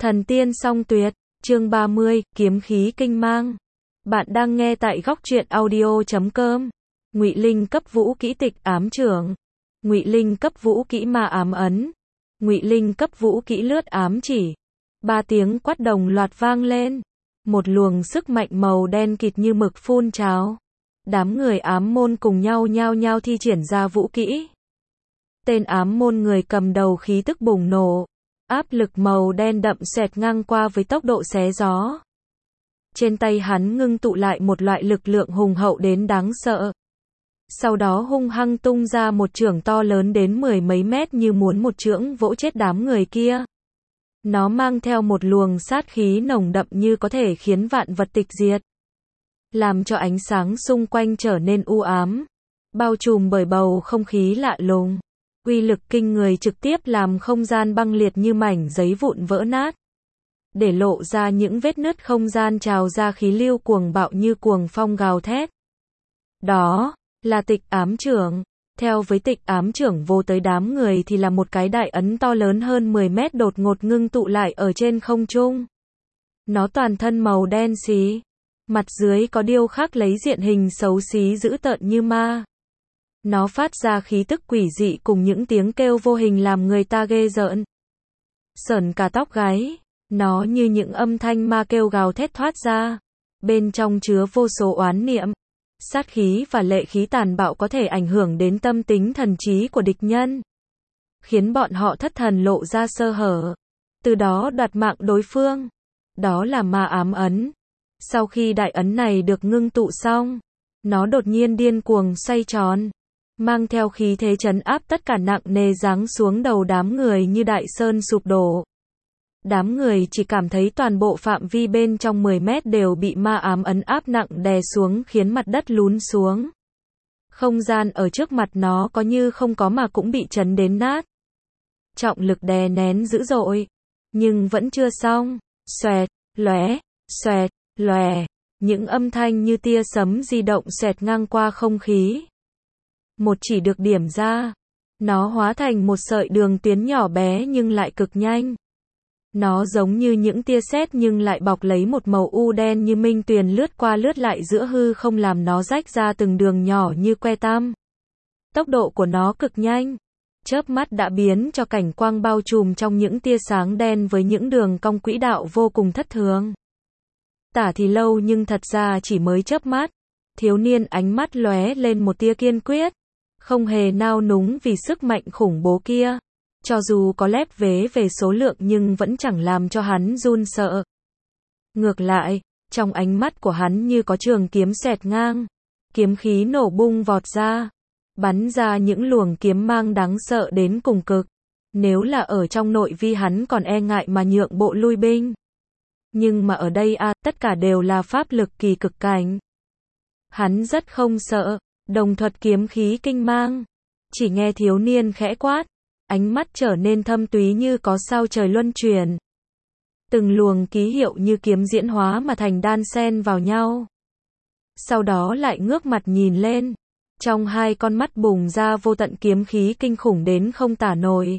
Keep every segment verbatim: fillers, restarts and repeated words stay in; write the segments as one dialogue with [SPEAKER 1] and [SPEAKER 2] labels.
[SPEAKER 1] Thần tiên song tuyệt, chương ba mươi, kiếm khí kinh mang. Bạn đang nghe tại góc truyện audio chấm com. Ngụy Linh cấp vũ kỹ tịch ám trưởng. Ngụy Linh cấp vũ kỹ ma ám ấn. Ngụy Linh cấp vũ kỹ lướt ám chỉ. Ba tiếng quát đồng loạt vang lên. Một luồng sức mạnh màu đen kịt như mực phun trào. Đám người ám môn cùng nhau nhao nhao thi triển ra vũ kỹ. Tên ám môn người cầm đầu khí tức bùng nổ. Áp lực màu đen đậm xẹt ngang qua với tốc độ xé gió. Trên tay hắn ngưng tụ lại một loại lực lượng hùng hậu đến đáng sợ. Sau đó hung hăng tung ra một chưởng to lớn đến mười mấy mét như muốn một chưởng vỗ chết đám người kia. Nó mang theo một luồng sát khí nồng đậm như có thể khiến vạn vật tịch diệt. Làm cho ánh sáng xung quanh trở nên u ám. Bao trùm bởi bầu không khí lạ lùng. Uy lực kinh người trực tiếp làm không gian băng liệt như mảnh giấy vụn vỡ nát. Để lộ ra những vết nứt không gian trào ra khí lưu cuồng bạo như cuồng phong gào thét. Đó là tịch ám trưởng. Theo với tịch ám trưởng vô tới đám người thì là một cái đại ấn to lớn hơn mười mét đột ngột ngưng tụ lại ở trên không trung. Nó toàn thân màu đen xí. Mặt dưới có điêu khắc lấy diện hình xấu xí dữ tợn như ma. Nó phát ra khí tức quỷ dị cùng những tiếng kêu vô hình làm người ta ghê rợn. Sởn cả tóc gáy. Nó như những âm thanh ma kêu gào thét thoát ra. Bên trong chứa vô số oán niệm. Sát khí và lệ khí tàn bạo có thể ảnh hưởng đến tâm tính thần trí của địch nhân. Khiến bọn họ thất thần lộ ra sơ hở. Từ đó đoạt mạng đối phương. Đó là ma ám ấn. Sau khi đại ấn này được ngưng tụ xong, nó đột nhiên điên cuồng xoay tròn. Mang theo khí thế trấn áp tất cả nặng nề giáng xuống đầu đám người như đại sơn sụp đổ. Đám người chỉ cảm thấy toàn bộ phạm vi bên trong mười mét đều bị ma ám ấn áp nặng đè xuống khiến mặt đất lún xuống. Không gian ở trước mặt nó có như không có mà cũng bị chấn đến nát. Trọng lực đè nén dữ dội. Nhưng vẫn chưa xong. Xoẹt, lóe, xoẹt, lòe. Những âm thanh như tia sấm di động xẹt ngang qua không khí. Một chỉ được điểm ra. Nó hóa thành một sợi đường tuyến nhỏ bé nhưng lại cực nhanh. Nó giống như những tia sét nhưng lại bọc lấy một màu u đen như minh tuyền lướt qua lướt lại giữa hư không làm nó rách ra từng đường nhỏ như que tăm. Tốc độ của nó cực nhanh. Chớp mắt đã biến cho cảnh quang bao trùm trong những tia sáng đen với những đường cong quỹ đạo vô cùng thất thường. Tả thì lâu nhưng thật ra chỉ mới chớp mắt. Thiếu niên ánh mắt lóe lên một tia kiên quyết. Không hề nao núng vì sức mạnh khủng bố kia. Cho dù có lép vế về số lượng nhưng vẫn chẳng làm cho hắn run sợ. Ngược lại, trong ánh mắt của hắn như có trường kiếm xẹt ngang. Kiếm khí nổ bung vọt ra. Bắn ra những luồng kiếm mang đáng sợ đến cùng cực. Nếu là ở trong nội vi hắn còn e ngại mà nhượng bộ lui binh. Nhưng mà ở đây à, tất cả đều là pháp lực kỳ cực cảnh. Hắn rất không sợ. Đồng thuật kiếm khí kinh mang. Chỉ nghe thiếu niên khẽ quát. Ánh mắt trở nên thâm túy như có sao trời luân chuyển. Từng luồng ký hiệu như kiếm diễn hóa mà thành đan xen vào nhau. Sau đó lại ngước mặt nhìn lên. Trong hai con mắt bùng ra vô tận kiếm khí kinh khủng đến không tả nổi.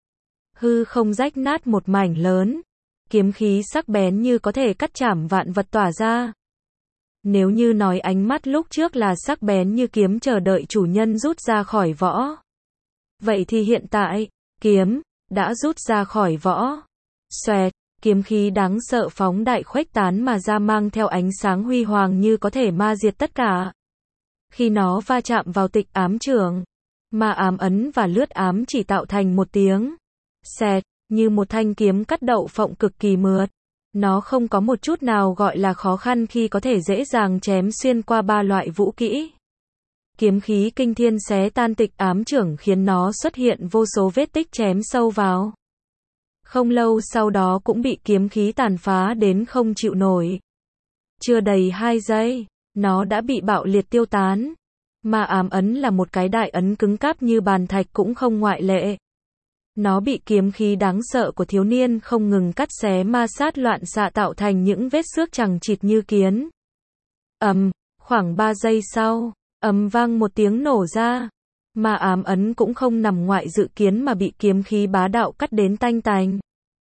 [SPEAKER 1] Hư không rách nát một mảnh lớn. Kiếm khí sắc bén như có thể cắt chảm vạn vật tỏa ra. Nếu như nói ánh mắt lúc trước là sắc bén như kiếm chờ đợi chủ nhân rút ra khỏi vỏ. Vậy thì hiện tại, kiếm, đã rút ra khỏi vỏ. Xoẹt, kiếm khí đáng sợ phóng đại khuếch tán mà ra mang theo ánh sáng huy hoàng như có thể ma diệt tất cả. Khi nó va chạm vào tịch ám trưởng, ma ám ấn và lướt ám chỉ tạo thành một tiếng. Xẹt, như một thanh kiếm cắt đậu phộng cực kỳ mượt. Nó không có một chút nào gọi là khó khăn khi có thể dễ dàng chém xuyên qua ba loại vũ kỹ. Kiếm khí kinh thiên xé tan tịch ám trưởng khiến nó xuất hiện vô số vết tích chém sâu vào. Không lâu sau đó cũng bị kiếm khí tàn phá đến không chịu nổi. Chưa đầy hai giây, nó đã bị bạo liệt tiêu tán. Mà ám ấn là một cái đại ấn cứng cáp như bàn thạch cũng không ngoại lệ. Nó bị kiếm khí đáng sợ của thiếu niên không ngừng cắt xé ma sát loạn xạ tạo thành những vết xước chằng chịt như kiến. Ầm, khoảng ba giây sau, ầm vang một tiếng nổ ra. Mà ám ấn cũng không nằm ngoại dự kiến mà bị kiếm khí bá đạo cắt đến tanh tành.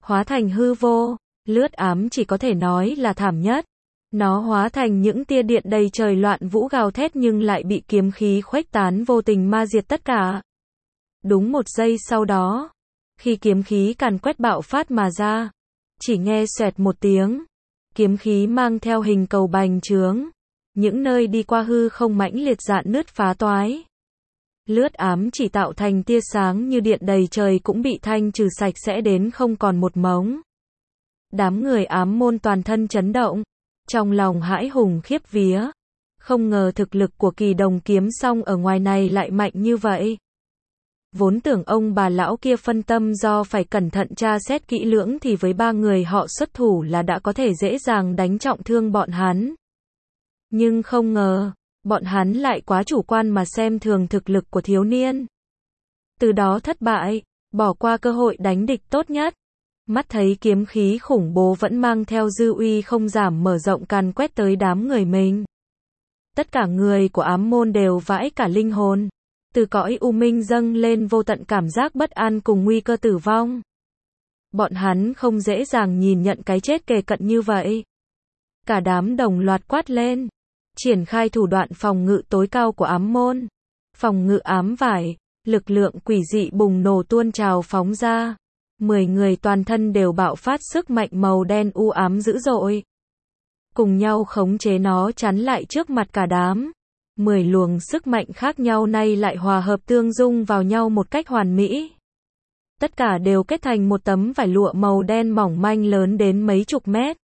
[SPEAKER 1] hóa thành hư vô. Lướt ám chỉ có thể nói là thảm nhất. Nó hóa thành những tia điện đầy trời loạn vũ gào thét nhưng lại bị kiếm khí khuếch tán vô tình ma diệt tất cả. Đúng một giây sau đó, khi kiếm khí càn quét bạo phát mà ra, chỉ nghe xoẹt một tiếng, kiếm khí mang theo hình cầu bành trướng, những nơi đi qua hư không mãnh liệt rạn nứt phá toái. Lướt ám chỉ tạo thành tia sáng như điện đầy trời cũng bị thanh trừ sạch sẽ đến không còn một mống. Đám người ám môn toàn thân chấn động, trong lòng hãi hùng khiếp vía, không ngờ thực lực của Kỳ Đồng kiếm song ở ngoài này lại mạnh như vậy. Vốn tưởng ông bà lão kia phân tâm do phải cẩn thận tra xét kỹ lưỡng thì với ba người họ xuất thủ là đã có thể dễ dàng đánh trọng thương bọn hắn. Nhưng không ngờ, bọn hắn lại quá chủ quan mà xem thường thực lực của thiếu niên. Từ đó thất bại, bỏ qua cơ hội đánh địch tốt nhất. Mắt thấy kiếm khí khủng bố vẫn mang theo dư uy không giảm mở rộng càn quét tới đám người mình. Tất cả người của ám môn đều vãi cả linh hồn. Từ cõi u minh dâng lên vô tận cảm giác bất an cùng nguy cơ tử vong. Bọn hắn không dễ dàng nhìn nhận cái chết kề cận như vậy. Cả đám đồng loạt quát lên, triển khai thủ đoạn phòng ngự tối cao của ám môn. Phòng ngự ám vải, lực lượng quỷ dị bùng nổ tuôn trào phóng ra. Mười người toàn thân đều bạo phát sức mạnh màu đen u ám dữ dội. Cùng nhau khống chế nó chắn lại trước mặt cả đám. Mười luồng sức mạnh khác nhau nay lại hòa hợp tương dung vào nhau một cách hoàn mỹ. Tất cả đều kết thành một tấm vải lụa màu đen mỏng manh lớn đến mấy chục mét.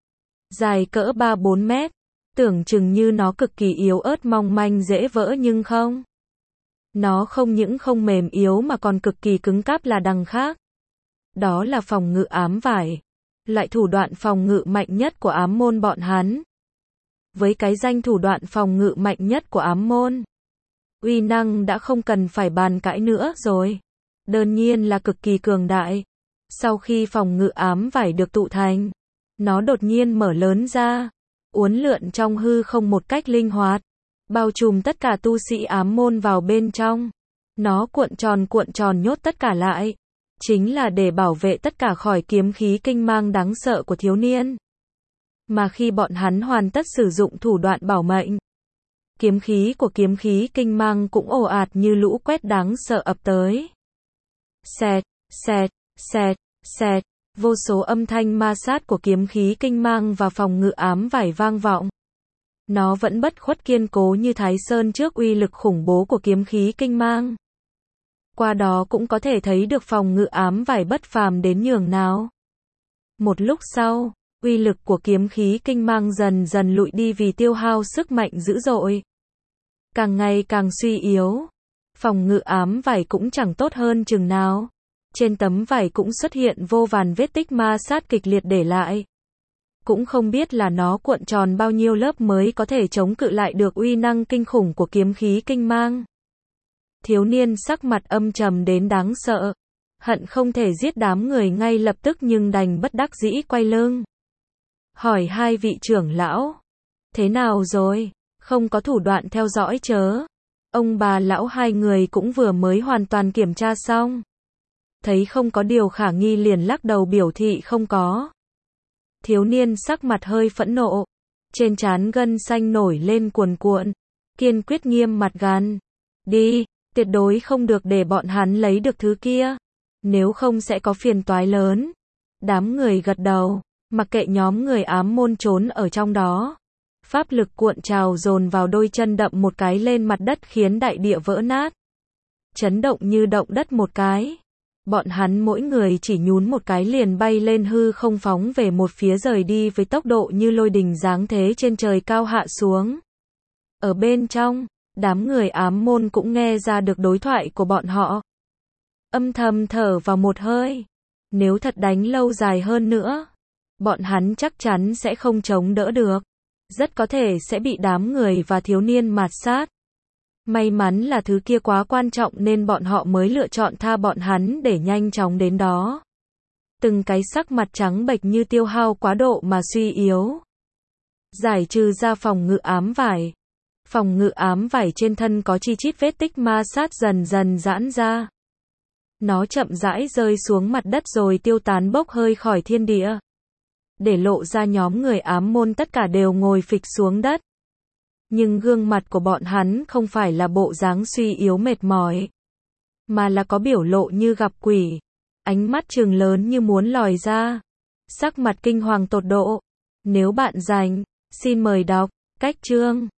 [SPEAKER 1] Dài cỡ ba bốn mét. Tưởng chừng như nó cực kỳ yếu ớt mong manh dễ vỡ nhưng không. Nó không những không mềm yếu mà còn cực kỳ cứng cáp là đằng khác. Đó là phòng ngự ám vải. Loại thủ đoạn phòng ngự mạnh nhất của ám môn bọn hắn. Với cái danh thủ đoạn phòng ngự mạnh nhất của ám môn, uy năng đã không cần phải bàn cãi nữa rồi. Đơn nhiên là cực kỳ cường đại. Sau khi phòng ngự ám vải được tụ thành, nó đột nhiên mở lớn ra, uốn lượn trong hư không một cách linh hoạt, bao trùm tất cả tu sĩ ám môn vào bên trong. Nó cuộn tròn cuộn tròn nhốt tất cả lại, chính là để bảo vệ tất cả khỏi kiếm khí kinh mang đáng sợ của thiếu niên. Mà khi bọn hắn hoàn tất sử dụng thủ đoạn bảo mệnh, kiếm khí của kiếm khí kinh mang cũng ồ ạt như lũ quét đáng sợ ập tới. Xẹt, xẹt, xẹt, xẹt, vô số âm thanh ma sát của kiếm khí kinh mang và phòng ngự ám vải vang vọng. Nó vẫn bất khuất kiên cố như Thái Sơn trước uy lực khủng bố của kiếm khí kinh mang. Qua đó cũng có thể thấy được phòng ngự ám vải bất phàm đến nhường nào. Một lúc sau, uy lực của kiếm khí kinh mang dần dần lụi đi vì tiêu hao sức mạnh dữ dội. Càng ngày càng suy yếu. Phòng ngự ám vải cũng chẳng tốt hơn chừng nào. Trên tấm vải cũng xuất hiện vô vàn vết tích ma sát kịch liệt để lại. Cũng không biết là nó cuộn tròn bao nhiêu lớp mới có thể chống cự lại được uy năng kinh khủng của kiếm khí kinh mang. Thiếu niên sắc mặt âm trầm đến đáng sợ. Hận không thể giết đám người ngay lập tức nhưng đành bất đắc dĩ quay lưng. Hỏi hai vị trưởng lão. Thế nào rồi? Không có thủ đoạn theo dõi chớ? Ông bà lão hai người cũng vừa mới hoàn toàn kiểm tra xong. Thấy không có điều khả nghi liền lắc đầu biểu thị không có. Thiếu niên sắc mặt hơi phẫn nộ. Trên trán gân xanh nổi lên cuồn cuộn. Kiên quyết nghiêm mặt gan. Đi, tuyệt đối không được để bọn hắn lấy được thứ kia. Nếu không sẽ có phiền toái lớn. Đám người gật đầu. Mặc kệ nhóm người ám môn trốn ở trong đó. Pháp lực cuộn trào dồn vào đôi chân đậm một cái lên mặt đất khiến đại địa vỡ nát. Chấn động như động đất một cái. Bọn hắn mỗi người chỉ nhún một cái liền bay lên hư không phóng về một phía rời đi với tốc độ như lôi đình giáng thế trên trời cao hạ xuống. Ở bên trong, đám người ám môn cũng nghe ra được đối thoại của bọn họ. Âm thầm thở vào một hơi. Nếu thật đánh lâu dài hơn nữa, bọn hắn chắc chắn sẽ không chống đỡ được. Rất có thể sẽ bị đám người và thiếu niên mạt sát. May mắn là thứ kia quá quan trọng nên bọn họ mới lựa chọn tha bọn hắn để nhanh chóng đến đó. Từng cái sắc mặt trắng bệch như tiêu hao quá độ mà suy yếu. Giải trừ ra phòng ngự ám vải. Phòng ngự ám vải trên thân có chi chít vết tích ma sát dần dần giãn ra. Nó chậm rãi rơi xuống mặt đất rồi tiêu tán bốc hơi khỏi thiên địa. Để lộ ra nhóm người ám môn tất cả đều ngồi phịch xuống đất. Nhưng gương mặt của bọn hắn không phải là bộ dáng suy yếu mệt mỏi, mà là có biểu lộ như gặp quỷ. Ánh mắt trừng lớn như muốn lòi ra. Sắc mặt kinh hoàng tột độ. Nếu bạn rảnh, xin mời đọc cách chương.